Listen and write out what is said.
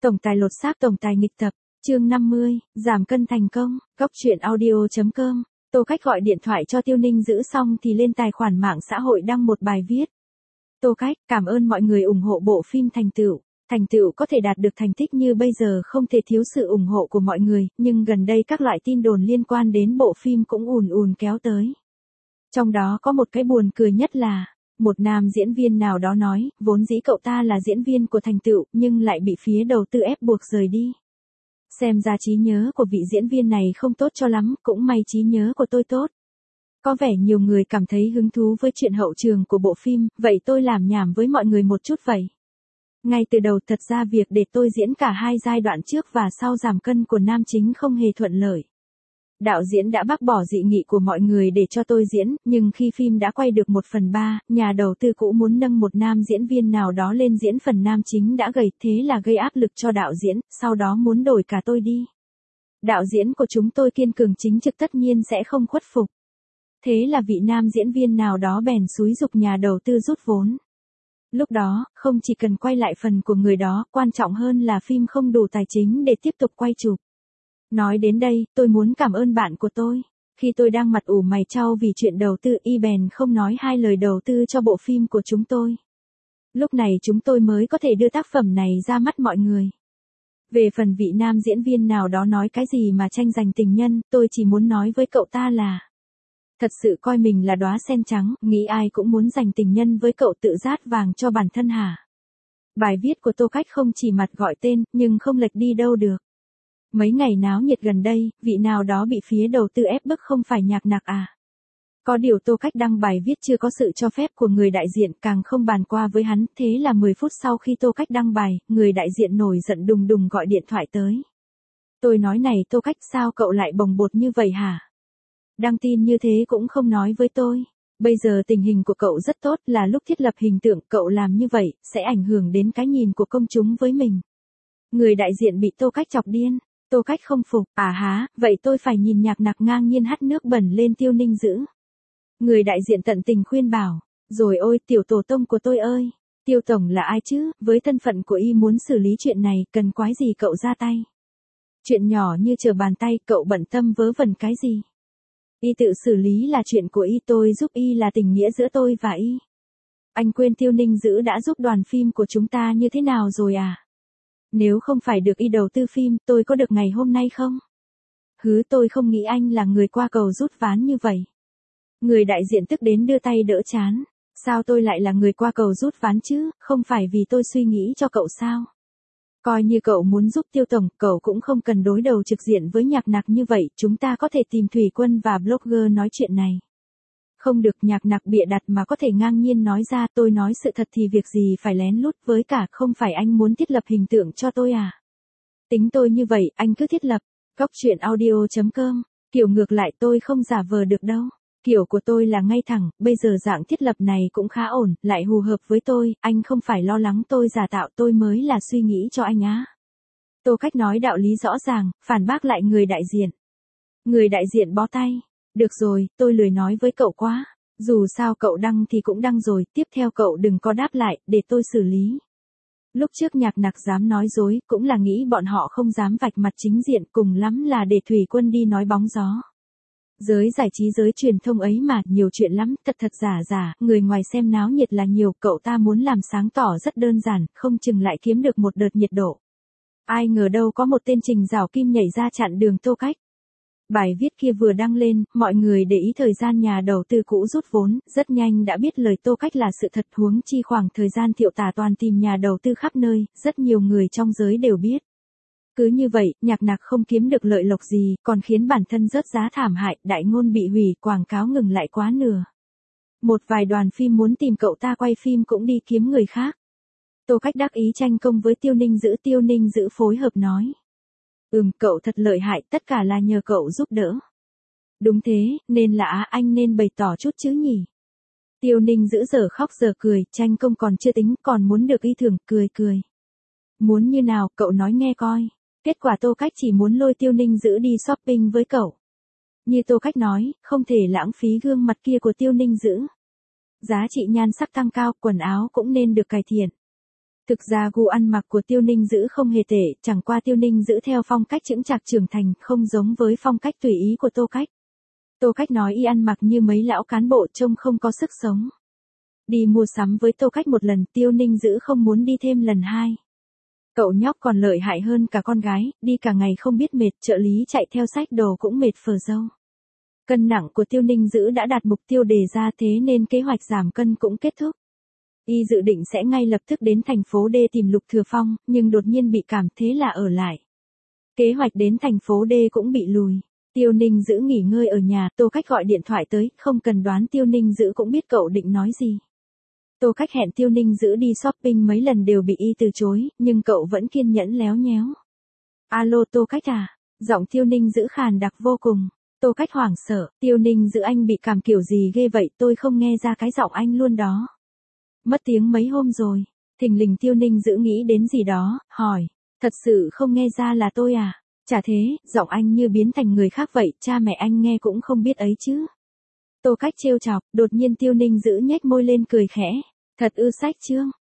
Tổng tài lột xác tổng tài nghịch tập, chương 50, giảm cân thành công, góc truyện audio.com. Tô Cách gọi điện thoại cho Tiêu Ninh giữ xong thì lên tài khoản mạng xã hội đăng một bài viết. Tô Cách, cảm ơn mọi người ủng hộ bộ phim Thành Tựu. Thành Tựu có thể đạt được thành tích như bây giờ không thể thiếu sự ủng hộ của mọi người, nhưng gần đây các loại tin đồn liên quan đến bộ phim cũng ùn ùn kéo tới. Trong đó có một cái buồn cười nhất là, một nam diễn viên nào đó nói, vốn dĩ cậu ta là diễn viên của Thành Tựu nhưng lại bị phía đầu tư ép buộc rời đi. Xem ra trí nhớ của vị diễn viên này không tốt cho lắm, cũng may trí nhớ của tôi tốt. Có vẻ nhiều người cảm thấy hứng thú với chuyện hậu trường của bộ phim, vậy tôi làm nhảm với mọi người một chút vậy. Ngay từ đầu thật ra việc để tôi diễn cả hai giai đoạn trước và sau giảm cân của nam chính không hề thuận lợi. Đạo diễn đã bác bỏ dị nghị của mọi người để cho tôi diễn, nhưng khi phim đã quay được 1/3, nhà đầu tư cũ muốn nâng một nam diễn viên nào đó lên diễn phần nam chính đã gầy, thế là gây áp lực cho đạo diễn, sau đó muốn đổi cả tôi đi. Đạo diễn của chúng tôi kiên cường chính trực tất nhiên sẽ không khuất phục. Thế là vị nam diễn viên nào đó bèn xúi giục nhà đầu tư rút vốn. Lúc đó, không chỉ cần quay lại phần của người đó, quan trọng hơn là phim không đủ tài chính để tiếp tục quay chụp. Nói đến đây, tôi muốn cảm ơn bạn của tôi. Khi tôi đang mặt ủ mày chau vì chuyện đầu tư, y bèn không nói hai lời đầu tư cho bộ phim của chúng tôi. Lúc này chúng tôi mới có thể đưa tác phẩm này ra mắt mọi người. Về phần vị nam diễn viên nào đó nói cái gì mà tranh giành tình nhân, tôi chỉ muốn nói với cậu ta là thật sự coi mình là đóa sen trắng, nghĩ ai cũng muốn giành tình nhân với cậu tự rát vàng cho bản thân hả? Bài viết của Tô Cách không chỉ mặt gọi tên, nhưng không lệch đi đâu được. Mấy ngày náo nhiệt gần đây, vị nào đó bị phía đầu tư ép bức không phải Nhạc Nặc à? Có điều Tô Cách đăng bài viết chưa có sự cho phép của người đại diện, càng không bàn qua với hắn, thế là 10 phút sau khi Tô Cách đăng bài, người đại diện nổi giận đùng đùng gọi điện thoại tới. Tôi nói này Tô Cách, sao cậu lại bồng bột như vậy hả? Đăng tin như thế cũng không nói với tôi. Bây giờ tình hình của cậu rất tốt, là lúc thiết lập hình tượng, cậu làm như vậy, sẽ ảnh hưởng đến cái nhìn của công chúng với mình. Người đại diện bị Tô Cách chọc điên. Tô Cách không phục, à há, vậy tôi phải nhìn Nhạc Nặc ngang nhiên hắt nước bẩn lên Tiêu Ninh giữ. Người đại diện tận tình khuyên bảo, rồi ôi tiểu tổ tông của tôi ơi, Tiêu tổng là ai chứ, với thân phận của y muốn xử lý chuyện này, cần quái gì cậu ra tay. Chuyện nhỏ như trở bàn tay, cậu bận tâm vớ vẩn cái gì. Y tự xử lý là chuyện của y, tôi giúp y là tình nghĩa giữa tôi và y. Anh quên Tiêu Ninh giữ đã giúp đoàn phim của chúng ta như thế nào rồi à? Nếu không phải được y đầu tư phim, tôi có được ngày hôm nay không? Tôi không nghĩ anh là người qua cầu rút ván như vậy. Người đại diện tức đến đưa tay đỡ trán. Sao tôi lại là người qua cầu rút ván chứ, không phải vì tôi suy nghĩ cho cậu sao? Coi như cậu muốn giúp Tiêu tổng, cậu cũng không cần đối đầu trực diện với Nhạc Nặc như vậy, chúng ta có thể tìm Thủy Quân và blogger nói chuyện này. Không được, Nhạc Nặc bịa đặt mà có thể ngang nhiên nói ra, tôi nói sự thật thì việc gì phải lén lút, với cả không phải anh muốn thiết lập hình tượng cho tôi à? Tính tôi như vậy, anh cứ thiết lập. Góc truyện audio.com, kiểu ngược lại tôi không giả vờ được đâu. Kiểu của tôi là ngay thẳng, bây giờ dạng thiết lập này cũng khá ổn, lại hù hợp với tôi, anh không phải lo lắng tôi giả tạo, tôi mới là suy nghĩ cho anh á. Tô Cách nói đạo lý rõ ràng, phản bác lại người đại diện. Người đại diện bó tay. Được rồi, tôi lười nói với cậu quá. Dù sao cậu đăng thì cũng đăng rồi, tiếp theo cậu đừng có đáp lại, để tôi xử lý. Lúc trước Nhạc Nặc dám nói dối, cũng là nghĩ bọn họ không dám vạch mặt chính diện, cùng lắm là để Thủy Quân đi nói bóng gió. Giới giải trí giới truyền thông ấy mà, nhiều chuyện lắm, thật thật giả giả, người ngoài xem náo nhiệt là nhiều, cậu ta muốn làm sáng tỏ rất đơn giản, không chừng lại kiếm được một đợt nhiệt độ. Ai ngờ đâu có một tên Trình Giảo Kim nhảy ra chặn đường Tô Cách. Bài viết kia vừa đăng lên, mọi người để ý thời gian nhà đầu tư cũ rút vốn, rất nhanh đã biết lời Tô Cách là sự thật, huống chi khoảng thời gian Thiệu Tả toàn tìm nhà đầu tư khắp nơi, rất nhiều người trong giới đều biết. Cứ như vậy, Nhạc Nặc không kiếm được lợi lộc gì, còn khiến bản thân rớt giá thảm hại, đại ngôn bị hủy, quảng cáo ngừng lại quá nửa. Một vài đoàn phim muốn tìm cậu ta quay phim cũng đi kiếm người khác. Tô Cách đắc ý tranh công với Tiêu Ninh giữ phối hợp nói. Cậu thật lợi hại, tất cả là nhờ cậu giúp đỡ. Đúng thế, nên là anh nên bày tỏ chút chứ nhỉ. Tiêu Ninh giữ giờ khóc giờ cười, tranh công còn chưa tính, còn muốn được y thưởng, cười. Muốn như nào, cậu nói nghe coi. Kết quả Tô Cách chỉ muốn lôi Tiêu Ninh giữ đi shopping với cậu. Như Tô Cách nói, không thể lãng phí gương mặt kia của Tiêu Ninh giữ. Giá trị nhan sắc tăng cao, quần áo cũng nên được cải thiện. Thực ra gu ăn mặc của Tiêu Ninh Dữ không hề tệ, chẳng qua Tiêu Ninh Dữ theo phong cách chững chạc trưởng thành, không giống với phong cách tùy ý của Tô Cách. Tô Cách nói y ăn mặc như mấy lão cán bộ trông không có sức sống. Đi mua sắm với Tô Cách một lần, Tiêu Ninh Dữ không muốn đi thêm lần hai. Cậu nhóc còn lợi hại hơn cả con gái, đi cả ngày không biết mệt, trợ lý chạy theo xách đồ cũng mệt phờ dâu. Cân nặng của Tiêu Ninh Dữ đã đạt mục tiêu đề ra, thế nên kế hoạch giảm cân cũng kết thúc. Y dự định sẽ ngay lập tức đến thành phố D tìm Lục Thừa Phong, nhưng đột nhiên bị cảm, thế là ở lại. Kế hoạch đến thành phố D cũng bị lùi. Tiêu Ninh Dữ nghỉ ngơi ở nhà, Tô Cách gọi điện thoại tới, không cần đoán Tiêu Ninh Dữ cũng biết cậu định nói gì. Tô Cách hẹn Tiêu Ninh Dữ đi shopping mấy lần đều bị y từ chối, nhưng cậu vẫn kiên nhẫn léo nhéo. Alo Tô Cách à? Giọng Tiêu Ninh Dữ khàn đặc vô cùng. Tô Cách hoảng sợ, Tiêu Ninh Dữ anh bị cảm kiểu gì ghê vậy, tôi không nghe ra cái giọng anh luôn đó. Mất tiếng mấy hôm rồi. Thình lình Tiêu Ninh Dữ nghĩ đến gì đó, hỏi. Thật sự không nghe ra là tôi à? Chả thế, giọng anh như biến thành người khác vậy, cha mẹ anh nghe cũng không biết ấy chứ. Tô Cách trêu chọc, đột nhiên Tiêu Ninh Dữ nhếch môi lên cười khẽ. Thật ư sách chương.